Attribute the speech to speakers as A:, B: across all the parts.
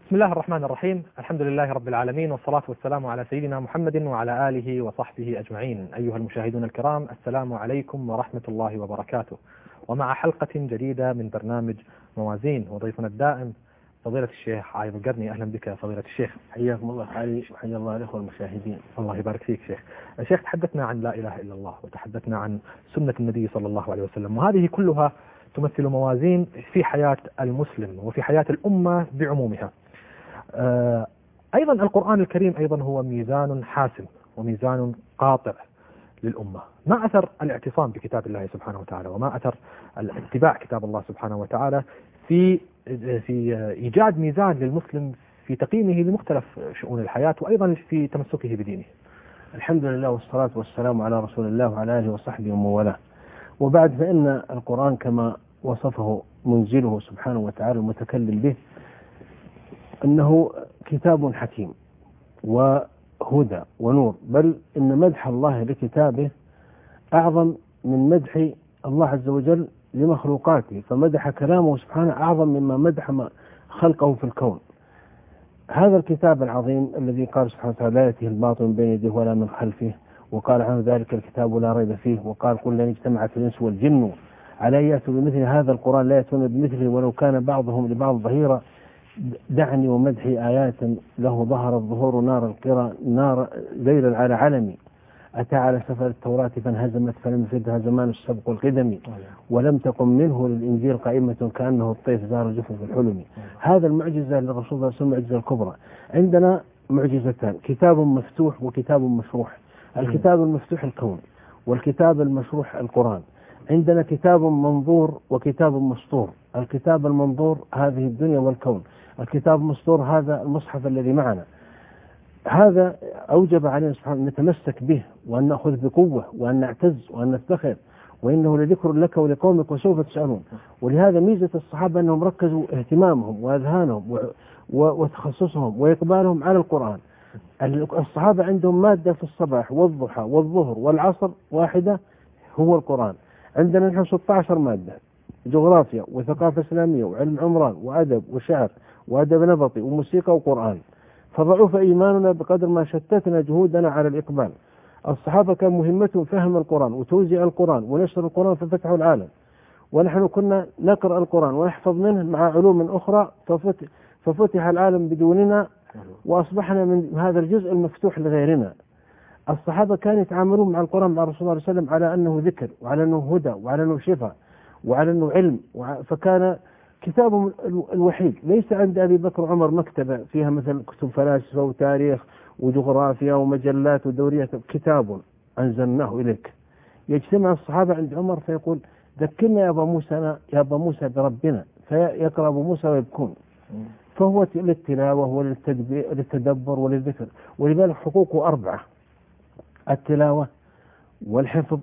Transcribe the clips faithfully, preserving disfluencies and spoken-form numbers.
A: بسم الله الرحمن الرحيم. الحمد لله رب العالمين، والصلاة والسلام على سيدنا محمد وعلى آله وصحبه أجمعين. أيها المشاهدون الكرام، السلام عليكم ورحمة الله وبركاته، ومع حلقة جديدة من برنامج موازين، وضيفنا الدائم فضيلة الشيخ عايض القرني. أهلا بك فضيلة الشيخ.
B: حياكم الله علي، وحيا الله الأخوة المشاهدين.
A: الله يبارك فيك شيخ. الشيخ تحدثنا عن لا إله إلا الله، وتحدثنا عن سنة النبي صلى الله عليه وسلم، وهذه كلها تمثل موازين في حياة المسلم وفي حياة الأمة بعمومها. أيضا القرآن الكريم أيضا هو ميزان حاسم وميزان قاطع للأمة. ما أثر الاعتصام بكتاب الله سبحانه وتعالى، وما أثر اتباع كتاب الله سبحانه وتعالى في في إيجاد ميزان للمسلم في تقييمه لمختلف شؤون الحياة، وأيضا في تمسكه بدينه.
B: الحمد لله والصلاة والسلام على رسول الله وعلى آله وصحبه ومن والاه. وبعد، فإن القرآن كما وصفه منزله سبحانه وتعالى المتكلم به أنه كتاب حكيم وهدى ونور، بل إن مدح الله لكتابه أعظم من مدح الله عز وجل لمخلوقاته، فمدح كلامه سبحانه أعظم مما مدح ما خلقه في الكون. هذا الكتاب العظيم الذي قال سبحانه وتعالى لا يأتيه الباطل من بين يديه ولا من خلفه، وقال عنه ذلك الكتاب لا ريب فيه، وقال قل لن اجتمعت الإنس والجن على أن يأتوا بمثل هذا القرآن لا يأتون بمثله ولو كان بعضهم لبعض ظهيرا، دعني ومدحي آيات له ظهر الظهور نار القرى نار ليلا على علمي، أتى على سفر التوراة فانهزمت فلم يفدها زمان السبق والقدم، ولم تقم منه للإنجيل قائمة كأنه الطيف زار جفن في الحلم. هذا المعجزة للرسول صلى الله عليه وسلم، المعجزة الكبرى. عندنا معجزتان، كتاب مفتوح وكتاب مشروح. الكتاب المفتوح الكون، والكتاب المشروح القرآن. عندنا كتاب منظور وكتاب مسطور. الكتاب المنظور هذه الدنيا والكون، الكتاب المسطور هذا المصحف الذي معنا. هذا أوجب علينا سبحانه أن نتمسك به، وأن نأخذ بقوة، وأن نعتز، وأن نفتخر، وإنه لذكر لك ولقومك وسوف تسألون. ولهذا ميزة الصحابة أنهم ركزوا اهتمامهم وأذهانهم وتخصصهم وإقبالهم على القرآن. الصحابة عندهم مادة في الصباح والضحى والظهر والعصر واحدة، هو القرآن. عندنا نحن ستة عشر مادة، جغرافيا وثقافة إسلامية وعلم عمران وأدب وشعر وأدب نبطي وموسيقى وقرآن. فضعف إيماننا بقدر ما شتتنا جهودنا على الإقبال. الصحابة كان مهمتهم فهم القرآن وتوزيع القرآن ونشر القرآن ففتحوا العالم، ونحن كنا نقرأ القرآن ونحفظ منه مع علوم أخرى ففتح, ففتح العالم بدوننا، وأصبحنا من هذا الجزء المفتوح لغيرنا. الصحابة كانوا يتعاملون مع القرآن مع الرسول صلى الله عليه وسلم على أنه ذكر، وعلى أنه هدى، وعلى أنه شفاء، وعلى أنه علم. فكان كتابهم الوحيد. ليس عند أبي بكر وعمر مكتبة فيها مثل كتب فلاسفة وتاريخ وجغرافيا ومجلات ودوريات. كتاب أنزلناه إليك. يجتمع الصحابة عند عمر فيقول ذكرنا يا أبا موسى يا أبا موسى بربنا، فيقرأ أبو موسى ويبكون. فهو للتلاوة وللتدبر وللذكر. ولذلك حقوقه أربعة: التلاوة والحفظ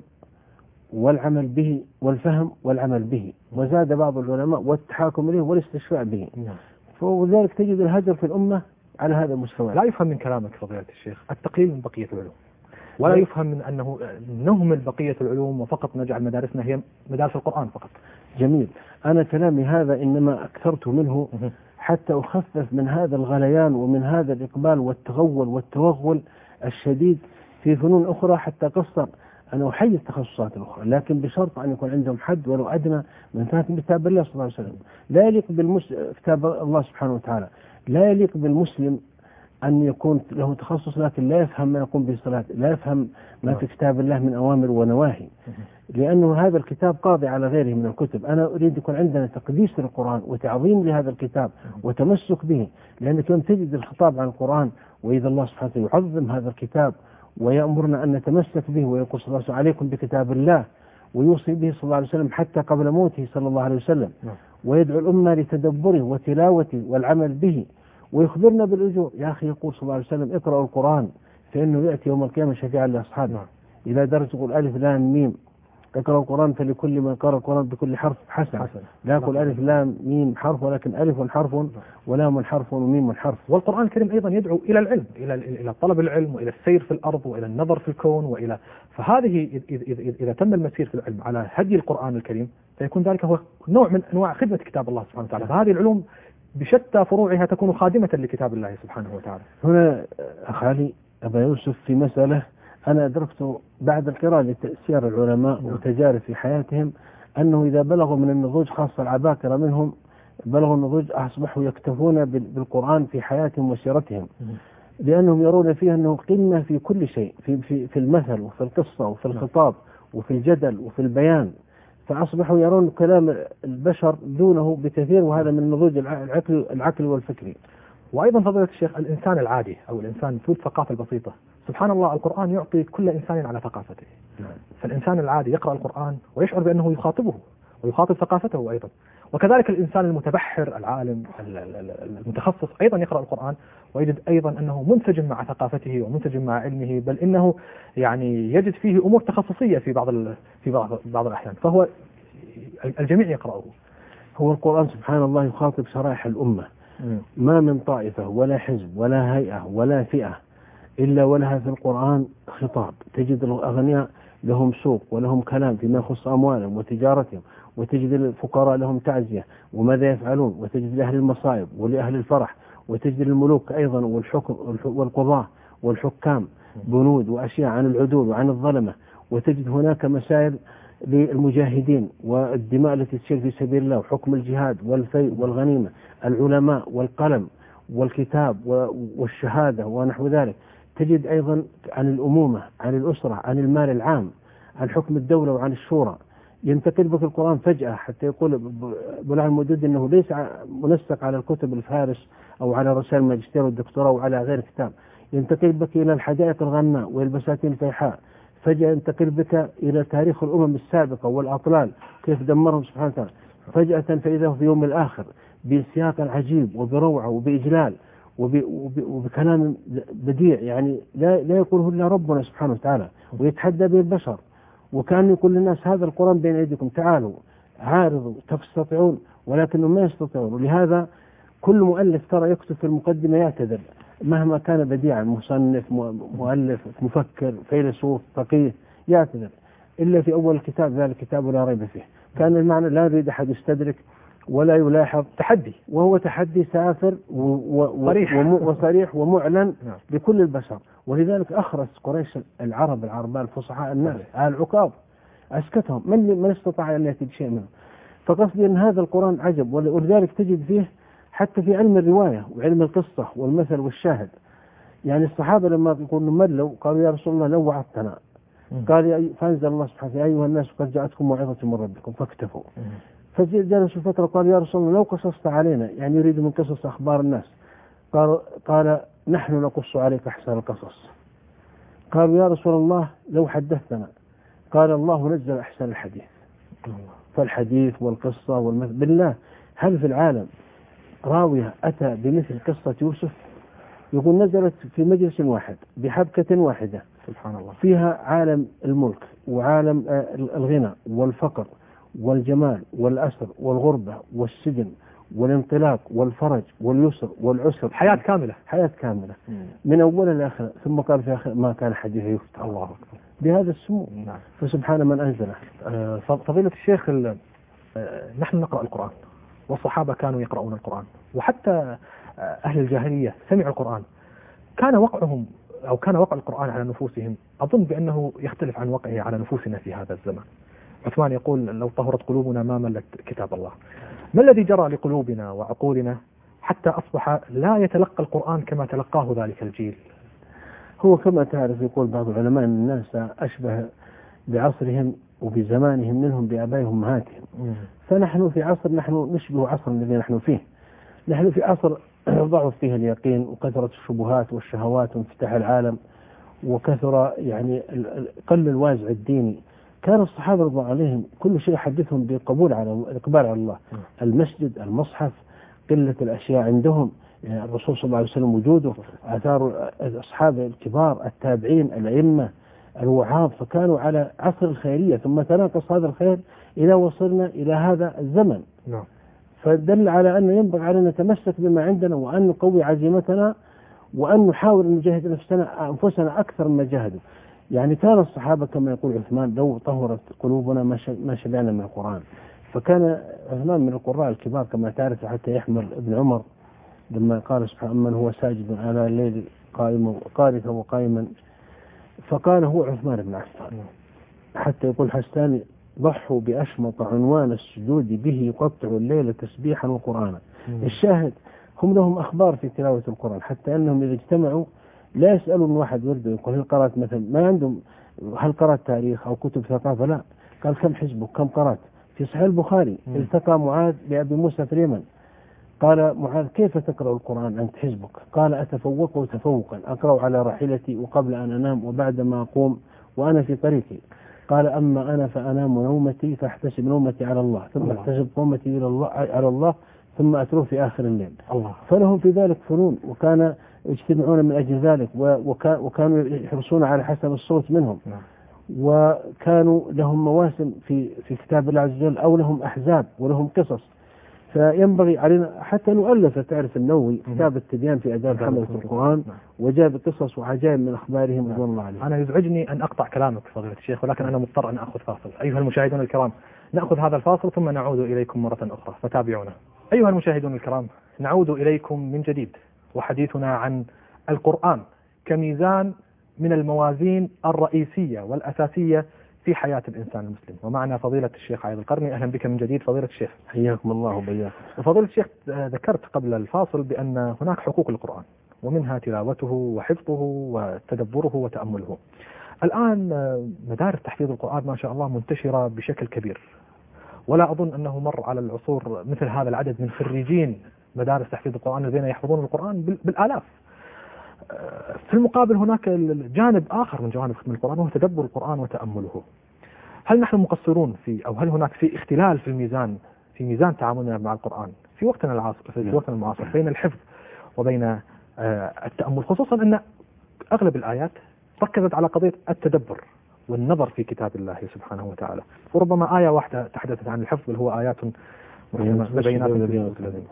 B: والعمل به والفهم والعمل به، وزاد بعض العلماء والتحاكم إليه والاستشفاء به. فلذلك تجد الهجر في الأمة على هذا المستوى.
A: لا يفهم من كلامك فضيلة الشيخ التقليل من بقية العلوم، ولا يفهم من أنه نهمل بقية العلوم وفقط نجعل مدارسنا هي مدارس القرآن فقط.
B: جميل. أنا كلامي هذا إنما أكثرت منه حتى أخفف من هذا الغليان ومن هذا الإقبال والتغول والتوغل الشديد في فنون أخرى، حتى قصر أنا أحيي التخصصات الأخرى، لكن بشرط أن يكون عندهم حد ولو أدنى من فهم كتاب الله صلى الله عليه وسلم. لا يليق بالمسلم كتاب الله سبحانه وتعالى، لا يليق بالمسلم أن يكون له تخصص لكن لا يفهم ما يقوم به الصلاة، لا يفهم ما في كتاب الله من أوامر ونواهي، لأنه هذا الكتاب قاضي على غيره من الكتب. أنا أريد يكون عندنا تقديس للقرآن وتعظيم لهذا الكتاب وتمسك به، لأنك لم تجد الخطاب عن القرآن وإذا الله سبحانه وتعالى يعظم هذا الكتاب ويأمرنا أن نتمسك به، ويقول صلى الله عليه وسلم عليكم بكتاب الله، ويوصي به صلى الله عليه وسلم حتى قبل موته صلى الله عليه وسلم، ويدعو الأمة لتدبره وتلاوته والعمل به، ويخبرنا بالأجور. يا أخي يقول صلى الله عليه وسلم اقرأوا القرآن فإنه يأتي يوم القيامة شفيعا لأصحابه. إلى درجة يقول ألف لام ميم اقرأوا القرآن فلكل من قرأ القرآن بكل حرف حسن, حسن. لا يقول ألف لام ميم حرف، ولكن ألف حرف ولام حرف وميم حرف.
A: والقرآن الكريم أيضا يدعو إلى العلم، إلى إلى طلب العلم وإلى السير في الأرض وإلى النظر في الكون وإلى فهذه إذا تم المسير في العلم على هدي القرآن الكريم فيكون ذلك هو نوع من أنواع خدمة كتاب الله سبحانه وتعالى. فهذه العلوم بشتى فروعها تكون خادمة لكتاب الله سبحانه وتعالى.
B: هنا أخ علي أبا يوسف في مسألة أنا أدركت بعد القراءة لتأثير العلماء
A: نعم.
B: وتجارب في حياتهم أنه إذا بلغوا من النضوج خاصة العباقرة منهم بلغوا النضوج أصبحوا يكتفون بالقرآن في حياتهم وسيرتهم، لأنهم يرون فيه أنه قمة في كل شيء، في, في, في المثل وفي القصة وفي الخطاب وفي الجدل وفي البيان، فأصبحوا يرون كلام البشر دونه بكثير، وهذا من نضوج العقل, العقل والفكري.
A: وأيضا فضيلة الشيخ الإنسان العادي أو الإنسان ذو الثقافة البسيطة، سبحان الله القرآن يعطي كل إنسان على ثقافته.
B: نعم.
A: فالإنسان العادي يقرأ القرآن ويشعر بأنه يخاطبه ويخاطب ثقافته أيضا، وكذلك الإنسان المتبحر العالم المتخصص أيضا يقرأ القرآن ويجد أيضا أنه منسجم مع ثقافته ومنسجم مع علمه، بل إنه يعني يجد فيه أمور تخصصية في بعض في بعض بعض الأحيان، فهو الجميع يقرأه.
B: هو القرآن سبحان الله يخاطب شرائح الأمة، ما من طائفة ولا حزب ولا هيئة ولا فئة إلا ولها في القرآن خطاب. تجد الأغنياء لهم سوق ولهم كلام فيما يخص أموالهم وتجارتهم، وتجد الفقراء لهم تعزية وماذا يفعلون، وتجد لأهل المصائب ولأهل الفرح، وتجد الملوك أيضا والحكم والقضاة والحكام بنود وأشياء عن العدول وعن الظلمة، وتجد هناك مسائل للمجاهدين والدماء التي تسير في سبيل الله وحكم الجهاد والفيء والغنيمة، العلماء والقلم والكتاب والشهادة ونحو ذلك. تجد أيضا عن الأمومة، عن الأسرة، عن المال العام، عن حكم الدولة وعن الشورى. ينتقل بك القرآن فجأة حتى يقول بلال المودود أنه ليس منسق على الكتب الفارس أو على رسائل الماجستير والدكتوراه وعلى غير كتاب، ينتقل بك إلى الحدائق الغناء والبساتين الفيحاء، فجأة ينتقل بك إلى تاريخ الأمم السابقة والأطلال كيف دمرهم سبحانه وتعالى، فجأة فإذا في يوم الآخر بسياق عجيب وبروعة وبإجلال وبكلام بديع يعني لا لا يقوله إلا ربنا سبحانه وتعالى، ويتحدى به البشر، وكان يقول للناس هذا القرآن بين أيديكم تعالوا عارضوا تستطيعون، ولكنهم ما يستطيعون. ولهذا كل مؤلف ترى يكتب في المقدمة يعتذر مهما كان بديعا، مصنف مؤلف مفكر فيلسوف فقيه يعتذر، إلا في أول الكتاب ذلك الكتاب لا ريب فيه. كان المعنى لا يريد أحد يستدرك ولا يلاحظ، تحدي، وهو تحدي سافر وصريح ومعلن لكل البشر. ولذلك أخرس قريش العرب العرباء الفصحاء الناس على العقاب، أسكتهم، من من استطاع أن يأتي بشيء منه. فقصدي أن هذا القرآن عجب، ولذلك تجد فيه حتى في علم الرواية وعلم القصة والمثل والشاهد. يعني الصحابة لما يقولوا ملوا قالوا يا رسول الله لو وعدتنا، قال فأنزل الله سبحانه يا أيها الناس قد جاءتكم موعظة من ربكم فاكتفوا. فجلسوا فترة قال يا رسول الله لو قصصت علينا، يعني يريد من قصص أخبار الناس، قال قال نحن نقص عليك أحسن القصص. قالوا يا رسول الله لو حدثتنا، قال الله نزل أحسن الحديث. فالحديث والقصة والمثل بالله، هل في العالم راوية أتى بمثل قصة يوسف؟ يقول نزلت في مجلس واحد بحبكة واحدة
A: سبحان الله،
B: فيها عالم الملك وعالم الغنى والفقر والجمال والأسر والغربة والسجن والانطلاق والفرج واليسر والعسر،
A: حياة كاملة،
B: حياة كاملة مم. من أول لآخر. ثم قال في آخر ما كان حديث يفتح.
A: الله أكبر
B: بهذا السمو.
A: نعم.
B: فسبحان من أنزله.
A: آه فضيلة الشيخ، آه نحن نقرأ القرآن والصحابة كانوا يقرؤون القرآن، وحتى آه أهل الجاهلية سمعوا القرآن، كان وقعهم أو كان وقع القرآن على نفوسهم أظن بأنه يختلف عن وقعه على نفوسنا في هذا الزمن. عثمان يقول لو طهرت قلوبنا ما ملت كتاب الله. ما الذي جرى لقلوبنا وعقولنا حتى أصبح لا يتلقى القرآن كما تلقاه ذلك الجيل؟
B: هو كما تعرف يقول بعض العلماء أن الناس أشبه بعصرهم وبزمانهم منهم بآبائهم وأمهاتهم. فنحن في عصر نحن نشبه عصر الذي نحن فيه. نحن في عصر ضعف فيه اليقين وكثرة الشبهات والشهوات وانفتاح العالم وكثر يعني قل الوازع الديني. كان الصحابة رضي الله عليهم كل شيء يحدثهم بقبول على الإقبال على الله، المسجد، المصحف، قلة الأشياء عندهم، يعني الرسول صلى الله عليه وسلم وجوده، آثار الأصحاب الكبار التابعين الأئمة الوعاظ، فكانوا على عصر الخيرية. ثم تناقص هذا الخير إذا وصلنا إلى هذا الزمن.
A: نعم.
B: فدل على أن ينبغي علينا نتمسك بما عندنا وأن نقوي عزيمتنا وأن نحاول أن نجاهد نفسنا أنفسنا أكثر مما جاهدوا. يعني كان الصحابة كما يقول عثمان لو طهرت قلوبنا ما شبعنا من القرآن. فكان عثمان من القراء الكبار كما تعرف، حتى يحمل ابن عمر لما قال سبحانه من هو ساجد على الليل قائما قارئا وقائما، فقال هو عثمان بن عفان. حتى يقول حسان ضحوا بأشمط عنوان السجود به يقطع الليل تسبيحا وقرآنا. الشاهد هم لهم أخبار في تلاوة القرآن، حتى أنهم إذا اجتمعوا لا يسألون واحد ورده يقول هل قرأت مثلا، ما عندهم هل قرأت تاريخ أو كتب ثقافة، لا، قال كم حزبك كم قرأت. في صحيح البخاري التقى معاذ بأبي موسى في اليمن، قال معاذ كيف تقرأ القرآن أنت حزبك؟ قال أتفوقه تفوقا، أقرأ على راحلتي وقبل أن أنام وبعد ما أقوم وأنا في طريقي. قال أما أنا فأنام نومتي فاحتسب نومتي على الله، ثم احتسب قومتي إلى الله على الله، ثم أتروه في آخر الليل. الله. فلهم في ذلك فنون، وكان يجتمعون من أجل ذلك، وكانوا يحرصون على حسب الصوت منهم. نعم. وكانوا لهم مواسم في في كتاب الله عز وجل، أو لهم أحزاب ولهم قصص. فينبغي علينا حتى نؤلف، تعرف النووي كتاب التبيان في آداب حملة القرآن، وجاب قصص وعجائب من أخبارهم رضوان الله عليهم.
A: أنا يزعجني أن أقطع كلامك فضيلة الشيخ، ولكن أنا مضطر أن أخذ فاصل. أيها المشاهدون الكرام، نأخذ هذا الفاصل ثم نعود إليكم مرة أخرى، فتابعونا. أيها المشاهدون الكرام، نعود إليكم من جديد، وحديثنا عن القرآن كميزان من الموازين الرئيسية والأساسية في حياة الإنسان المسلم. ومعنا فضيلة الشيخ عايض القرني. أهلا بك من جديد فضيلة الشيخ.
B: حياكم الله وبياكم.
A: فضيلة الشيخ، ذكرت قبل الفاصل بأن هناك حقوق للقرآن، ومنها تلاوته وحفظه وتدبره وتأمله. الآن مدارس تحفيظ القرآن ما شاء الله منتشرة بشكل كبير، ولا أظن أنه مر على العصور مثل هذا العدد من خريجين مدارس تحفيظ القرآن الذين يحفظون القرآن بالآلاف. في المقابل هناك جانب آخر من جوانب ختم القرآن، وهو تدبر القرآن وتأمله. هل نحن مقصرون في، أو هل هناك في اختلال في الميزان في ميزان تعاملنا مع القرآن في وقتنا العاصر في وقتنا المعاصر بين الحفظ وبين التأمل، خصوصا أن أغلب الآيات ركزت على قضية التدبر والنظر في كتاب الله سبحانه وتعالى، وربما آية واحدة تحدثت عن الحفظ بل هو آيات بينات.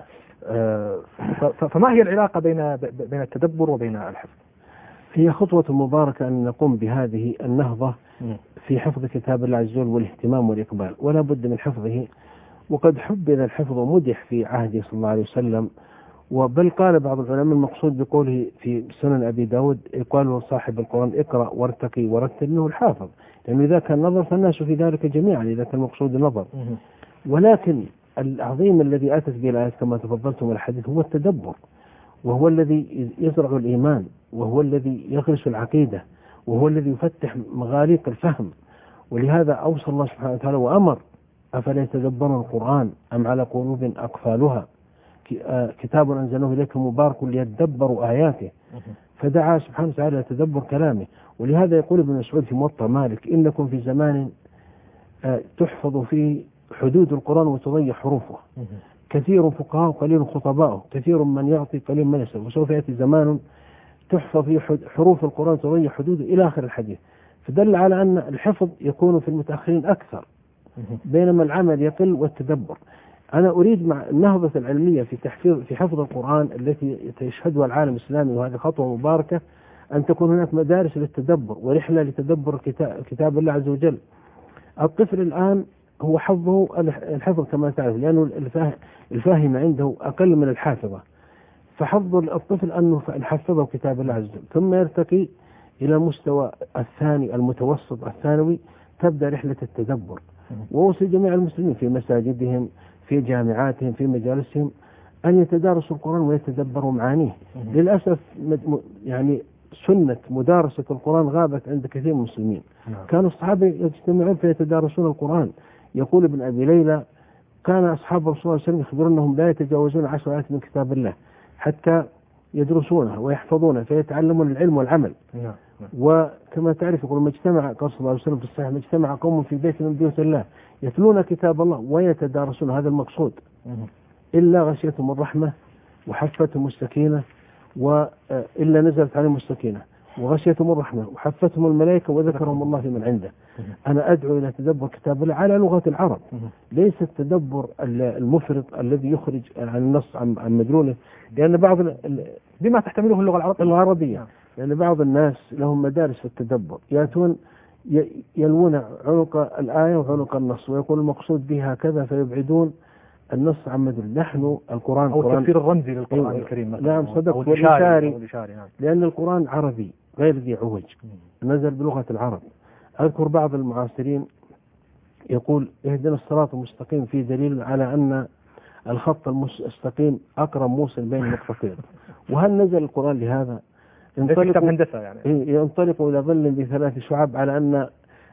A: فما هي العلاقة بين بين التدبر وبين الحفظ؟
B: هي خطوة مباركة أن نقوم بهذه النهضة في حفظ كتاب الله عز وجل والاهتمام والإقبال، ولا بد من حفظه. وقد حبذ الحفظ ومدح في عهده صلى الله عليه وسلم، وبل قال بعض العلماء المقصود بقوله في سنن أبي داود قالوا صاحب القرآن اقرأ وارتقي ورتل إنه الحافظ، لأنه إذا كان نظر فالناس في ذلك جميعا إذا كان المقصود النظر. ولكن العظيم الذي أتت به الآيات كما تفضلتم الحديث هو التدبر، وهو الذي يزرع الإيمان، وهو الذي يغرس العقيدة، وهو الذي يفتح مغاليق الفهم. ولهذا أوصى الله سبحانه وتعالى وأمر أفلا يتدبرون القرآن أم على قلوب أقفالها كتاب أنزلناه إليكم مبارك ليتدبروا آياته، فدعا سبحانه وتعالى يتدبر كلامه. ولهذا يقول ابن مسعود في موطأ مالك إنكم في زمان تحفظ فيه حدود القرآن وتضيع حروفه، كثير فقهاء قليل خطباء، كثير من يعطي قليل من يسأل، وسوف يأتي زمان تحفظ فيه حروف القرآن تضيع حدوده إلى آخر الحديث. فدل على أن الحفظ يكون في المتأخرين أكثر، بينما العمل يقل والتدبر. أنا أريد مع النهضة العلمية في تحفيظ في حفظ القرآن التي يشهدها العالم الإسلامي، وهذه خطوة مباركة، أن تكون هناك مدارس للتدبر ورحلة لتدبر كتاب, كتاب الله عز وجل. الطفل الآن هو حظه الحفظ كما تعرف، لأنه الفاهم عنده أقل من الحافظة، فحظ الطفل أنه يحفظه كتاب الله عز وجل، ثم يرتقي إلى المستوى الثاني المتوسط الثانوي، تبدأ رحلة التدبر. ووصي جميع المسلمين في مساجدهم في جامعاتهم في مجالسهم أن يتدارسوا القرآن ويتدبروا معانيه. للأسف يعني سنة مدارسة القرآن غابت عند كثير من المسلمين. كانوا الصحابة يجتمعون فيتدارسون القرآن. يقول ابن أبي ليلى كان أصحاب الرسول صلى الله عليه وسلم يخبرون أنهم لا يتجاوزون عشر آيات من كتاب الله حتى يدرسونها ويحفظونها فيتعلمون العلم والعمل. وكما تعرف يقول ما اجتمع قال صلى الله عليه وسلم في الصحيح ما اجتمع قوم في بيت من بيوت الله يتلون كتاب الله ويتدارسون، هذا المقصود، إلا غشيتهم الرحمة وحفتهم السكينة، وإلا نزلت عليهم السكينة وغشيتهم الرحمة وحفتهم الملائكة وذكرهم الله في من عنده. أنا أدعو إلى تدبر كتاب الله على لغة العرب، ليس التدبر المفرط الذي يخرج عن النص عن مدلوله، لأن بعض
A: بما تحتمله اللغة العربية
B: العربية لأن بعض الناس لهم مدارس في التدبر، يأتون يلوون عنق الآية وعنق النص، ويقول المقصود بها كذا فيبعدون النص عن مدل. نحن القرآن
A: أو التفسير الرمزي للقرآن
B: أيوة
A: الكريم مثلا،
B: نعم صدق، والإشاري، نعم. لأن القرآن عربي غير ذي عوج، نزل بلغة العرب. أذكر بعض المعاصرين يقول اهدنا الصراط المستقيم في دليل على أن الخط المستقيم أقرب موصل بين نقطتين. وهل نزل القرآن لهذا؟
A: ينطلق هندسة يعني
B: ينطلق إلى ظل بثلاث شعاب على أن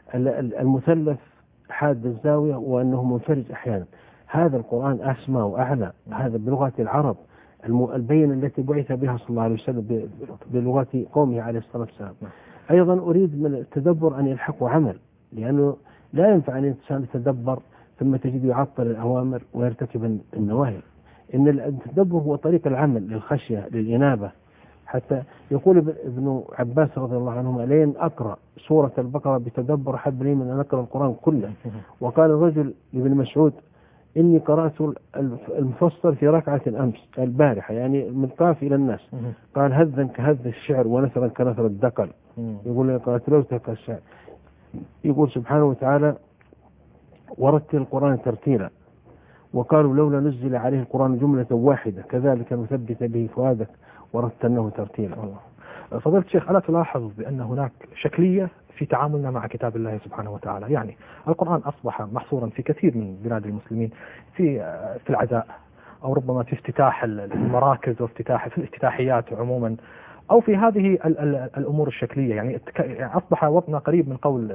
B: المثلث حاد الزاوية وأنه منفرج أحيانا. هذا القرآن أسمى وأعلى، هذا بلغة العرب البينة التي بعث بها صلى الله عليه وسلم بلغة قومه عليه الصلاة والسلام. أيضا أريد من التدبر أن يلحقه عمل، لأنه لا ينفع أن الإنسان يتدبر ثم تجد يعطل الأوامر ويرتكب النواهي. إن التدبر هو طريق العمل للخشية للإنابة. حتى يقول ابن عباس رضي الله عنهما لين أقرأ سورة البقرة بتدبر أحب لي من أن أقرأ القرآن كله. وقال الرجل لابن مسعود إني قرأت المفصل في ركعة أمس البارحة، يعني من قاف إلى الناس. قال هذا كهذا الشعر ونثرا كنثر الدقل. يقول لي قرأت لوتها كالشعر. يقول سبحانه وتعالى ورتل القرآن ترتيلا، وقالوا لولا نزل عليه القرآن جملة واحدة كذلك نثبت به فؤادك ورتلناه ترتيلا.
A: فضيلة الشيخ، ألا تلاحظ بأن هناك شكلية في تعاملنا مع كتاب الله سبحانه وتعالى؟ يعني القرآن أصبح محصورا في كثير من بلاد المسلمين في في العزاء، أو ربما في افتتاح المراكز وافتتاح في الافتتاحيات عموما، أو في هذه الأمور الشكلية. يعني أصبح وضعنا قريب من قول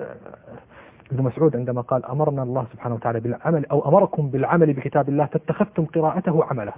A: ابن مسعود عندما قال أمرنا الله سبحانه وتعالى بالعمل، أو أمركم بالعمل بكتاب الله فاتخذتم قراءته عمله.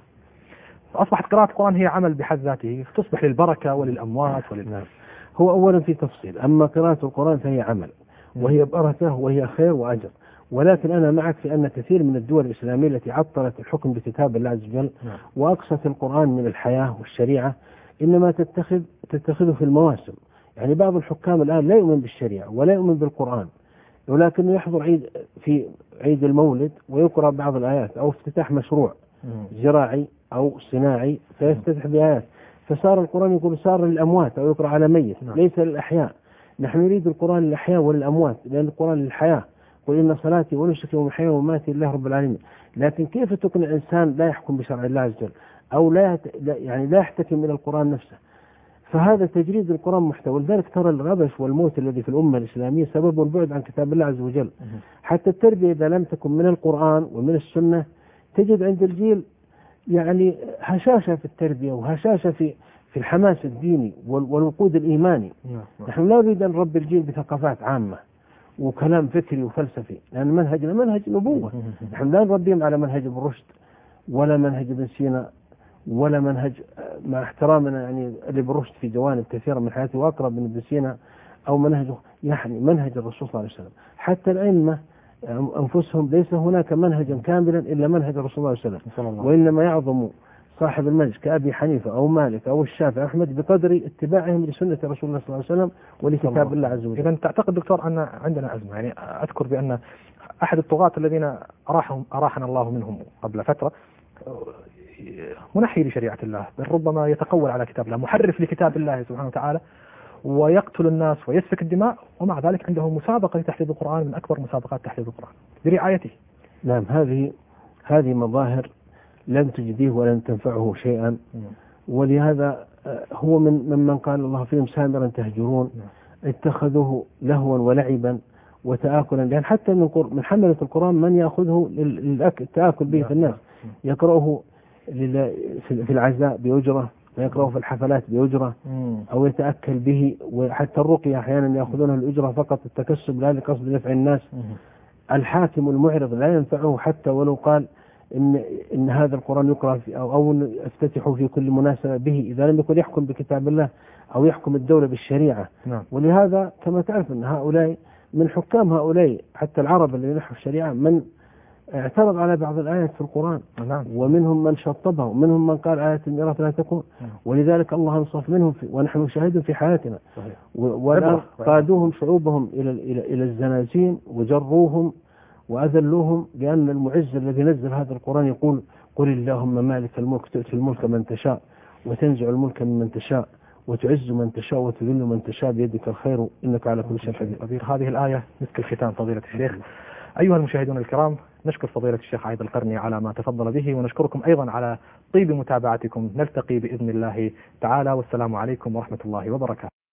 A: فأصبحت قراءة القرآن هي عمل بحد ذاته، تصبح للبركة وللأموات وللناس.
B: هو أولا في تفصيل، أما قراءة القرآن فهي عمل وهي بركة وهي خير وأجر. ولكن أنا معك في أن كثير من الدول الإسلامية التي عطلت الحكم بكتاب الله عز وجل وأقصت القرآن من الحياة والشريعة إنما تتخذ تتخذه في المواسم. يعني بعض الحكام الآن لا يؤمن بالشريعة ولا يؤمن بالقرآن، ولكنه يحضر عيد في عيد المولد ويقرأ بعض الآيات، أو افتتاح مشروع زراعي أو صناعي فيفتتح بآيات، فصار القرآن يقول صار للأموات أو يقرأ على ميت ليس للأحياء. نحن نريد القرآن للأحياء وللأموات، لأن القرآن للحياة. قل إن صلاتي ونسكي ومحياي ومماتي لله رب العالمين. لكن كيف تقنع إنسان لا يحكم بشرع الله عز وجل أو لا يعني لا يحتكم إلى القرآن نفسه؟ فهذا تجريد القرآن محتوى. ولذلك ترى الغبش والموت الذي في الأمة الإسلامية سبب البعد عن كتاب الله عز وجل. حتى التربية إذا لم تكن من القرآن ومن السنة تجد عند الجيل يعني هشاشة في التربية وهشاشة في في الحماس الديني والوقود الإيماني. نحن لا نريد أن نربي الجيل بثقافات عامة وكلام فكري وفلسفي، لأن منهجنا منهج نبوة. نحن لا نربيهم على منهج ابن رشد ولا منهج ابن سينا ولا منهج، مع احترامنا يعني لابن رشد في جوانب كثيرة من حياته وأقرب من ابن سينا، أو منهجه يعني منهج الرسول صلى الله عليه وسلم. حتى الأئمة أنفسهم ليس هناك منهجا كاملا إلا منهج الرسول صلى الله عليه وسلم، وإنما يعظم صاحب المنهج كأبي حنيفة أو مالك أو الشافعي أحمد بقدر اتباعهم لسنة رسول الله صلى الله عليه وسلم ولكتاب الله عز وجل.
A: إذا تعتقد دكتور أن عندنا أزمة؟ يعني أذكر بأن أحد الطغاة الذين أراحهم أراحنا الله منهم قبل فترة منحي لشريعة الله، بل ربما يتقول على كتاب الله، محرف لكتاب الله سبحانه وتعالى، ويقتل الناس ويسفك الدماء، ومع ذلك عنده مسابقة لتحفيظ القرآن من أكبر مسابقات تحفيظ القرآن برعايته.
B: نعم، هذه هذه مظاهر لن تجديه ولن تنفعه شيئا. ولهذا هو من ممن قال الله فيهم سامرا تهجرون، اتخذوه لهوا ولعبا وتآكلا. لأن حتى من من حملة القرآن من يأخذه للتآكل به في الناس، يقرأه في العزاء بأجرة، ويقرأه في الحفلات بأجرة، أو يتأكل به. وحتى الرقية أحيانا يأخذونه الأجرة فقط التكسب لا لقصد نفع الناس. الحاكم المعرض لا ينفعه حتى ولو قال إن إن هذا القرآن يقرأ في أو أو افتتحوا في كل مناسبة به، إذا لم يكن يحكم بكتاب الله أو يحكم الدولة بالشريعة. نعم. ولهذا كما تعرف أن هؤلاء من حكام هؤلاء حتى العرب الذين ينحوا الشريعة من اعترض على بعض الآيات في القرآن. نعم. ومنهم من شطبها ومنهم من قال آية الميراث لا تكون. نعم. ولذلك الله انصف منهم في ونحن نشاهد في حياتنا. صحيح. والآن قادوهم شعوبهم إلى إلى إلى الزنازين وجروهم وأذلوهم، لأن المعز الذي نزل هذا القرآن يقول قل اللهم مالك الملك تؤتي الملك من تشاء وتنزع الملك ممن تشاء وتعز من تشاء وتذل من تشاء بيدك الخير إنك على كل شيء قدير.
A: هذه الآية مسك الختام فضيلة الشيخ. أيها المشاهدون الكرام، نشكر فضيلة الشيخ عايد القرني على ما تفضل به، ونشكركم أيضا على طيب متابعتكم. نلتقي بإذن الله تعالى، والسلام عليكم ورحمة الله وبركاته.